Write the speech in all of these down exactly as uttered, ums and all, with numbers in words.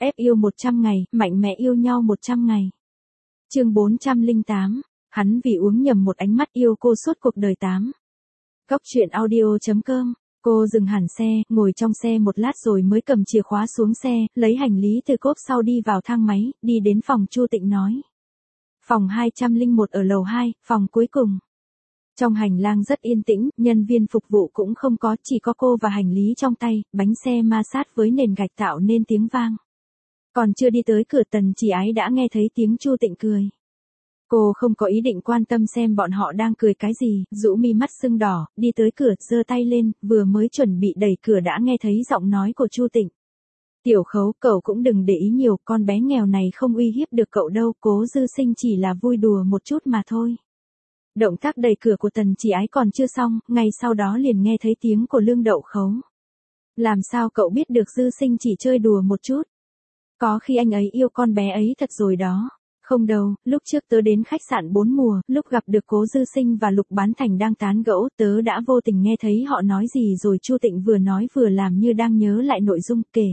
Ép yêu một trăm ngày, mạnh mẽ yêu nhau một trăm ngày. Chương bốn trăm lẻ tám, hắn vì uống nhầm một ánh mắt yêu cô suốt cuộc đời tám. Góc truyện audio chấm com. Cô dừng hẳn xe, ngồi trong xe một lát rồi mới cầm chìa khóa xuống xe, lấy hành lý từ cốp sau đi vào thang máy, đi đến phòng Chu Tịnh nói. Phòng hai trăm lẻ một ở lầu hai, phòng cuối cùng. Trong hành lang rất yên tĩnh, nhân viên phục vụ cũng không có, chỉ có cô và hành lý trong tay, bánh xe ma sát với nền gạch tạo nên tiếng vang. Còn chưa đi tới cửa Tần Chỉ Ái đã nghe thấy tiếng Chu Tịnh cười. Cô không có ý định quan tâm xem bọn họ đang cười cái gì, rũ mi mắt sưng đỏ, đi tới cửa, giơ tay lên, vừa mới chuẩn bị đẩy cửa đã nghe thấy giọng nói của Chu Tịnh. Tiểu Khấu, cậu cũng đừng để ý nhiều, con bé nghèo này không uy hiếp được cậu đâu, Cố Dư Sinh chỉ là vui đùa một chút mà thôi. Động tác đẩy cửa của Tần Chỉ Ái còn chưa xong, ngay sau đó liền nghe thấy tiếng của Lương Đậu Khấu. Làm sao cậu biết được Dư Sinh chỉ chơi đùa một chút? Có khi anh ấy yêu con bé ấy thật rồi đó. Không đâu, lúc trước tớ đến khách sạn bốn mùa, lúc gặp được Cố Dư Sinh và Lục Bán Thành đang tán gẫu, tớ đã vô tình nghe thấy họ nói gì rồi. Chu Tịnh vừa nói vừa làm như đang nhớ lại nội dung kể.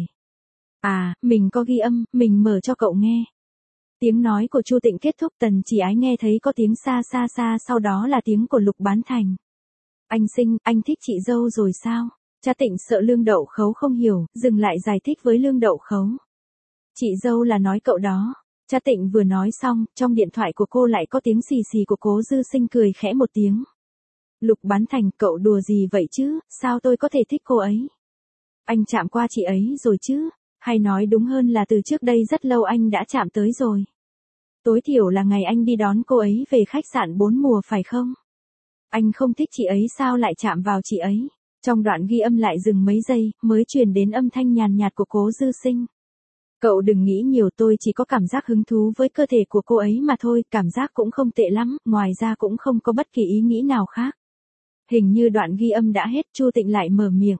À, mình có ghi âm, mình mở cho cậu nghe. Tiếng nói của Chu Tịnh kết thúc, Tần Chỉ Ái nghe thấy có tiếng xa xa xa, sau đó là tiếng của Lục Bán Thành. Anh Sinh, anh thích chị dâu rồi sao? Cha Tịnh sợ Lương Đậu Khấu không hiểu, dừng lại giải thích với Lương Đậu Khấu. Chị dâu là nói cậu đó. Cha Tịnh vừa nói xong, trong điện thoại của cô lại có tiếng xì xì của Cố Dư Sinh cười khẽ một tiếng. Lục Bán Thành, cậu đùa gì vậy chứ, sao tôi có thể thích cô ấy? Anh chạm qua chị ấy rồi chứ, hay nói đúng hơn là từ trước đây rất lâu anh đã chạm tới rồi. Tối thiểu là ngày anh đi đón cô ấy về khách sạn bốn mùa phải không? Anh không thích chị ấy sao lại chạm vào chị ấy? Trong đoạn ghi âm lại dừng mấy giây, mới truyền đến âm thanh nhàn nhạt của Cố Dư Sinh. Cậu đừng nghĩ nhiều, tôi chỉ có cảm giác hứng thú với cơ thể của cô ấy mà thôi, cảm giác cũng không tệ lắm, ngoài ra cũng không có bất kỳ ý nghĩ nào khác. Hình như đoạn ghi âm đã hết, Chu Tịnh lại mở miệng.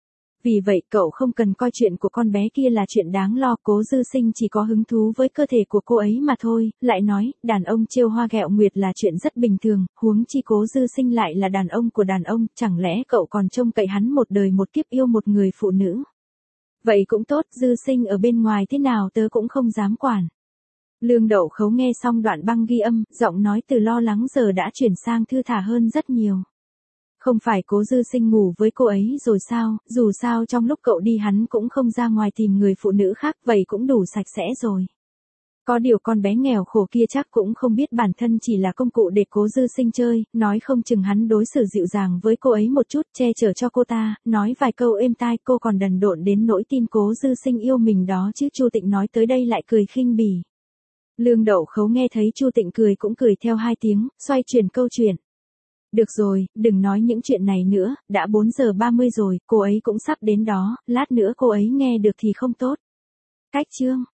Vì vậy cậu không cần coi chuyện của con bé kia là chuyện đáng lo, Cố Dư Sinh chỉ có hứng thú với cơ thể của cô ấy mà thôi, lại nói, đàn ông trêu hoa ghẹo nguyệt là chuyện rất bình thường, huống chi Cố Dư Sinh lại là đàn ông của đàn ông, chẳng lẽ cậu còn trông cậy hắn một đời một kiếp yêu một người phụ nữ? Vậy cũng tốt, Dư Sinh ở bên ngoài thế nào tớ cũng không dám quản. Lương Đậu Khấu nghe xong đoạn băng ghi âm, giọng nói từ lo lắng giờ đã chuyển sang thư thả hơn rất nhiều. Không phải Cố Dư Sinh ngủ với cô ấy rồi sao, dù sao trong lúc cậu đi hắn cũng không ra ngoài tìm người phụ nữ khác, vậy cũng đủ sạch sẽ rồi. Có điều con bé nghèo khổ kia chắc cũng không biết bản thân chỉ là công cụ để Cố Dư Sinh chơi, nói không chừng hắn đối xử dịu dàng với cô ấy một chút, che chở cho cô ta, nói vài câu êm tai, cô còn đần độn đến nỗi tin Cố Dư Sinh yêu mình đó chứ. Chu Tịnh nói tới đây lại cười khinh bỉ. Lương Đậu Khấu nghe thấy Chu Tịnh cười cũng cười theo hai tiếng, xoay chuyển câu chuyện. Được rồi, đừng nói những chuyện này nữa, đã bốn giờ ba mươi rồi, cô ấy cũng sắp đến đó, lát nữa cô ấy nghe được thì không tốt. Cách chương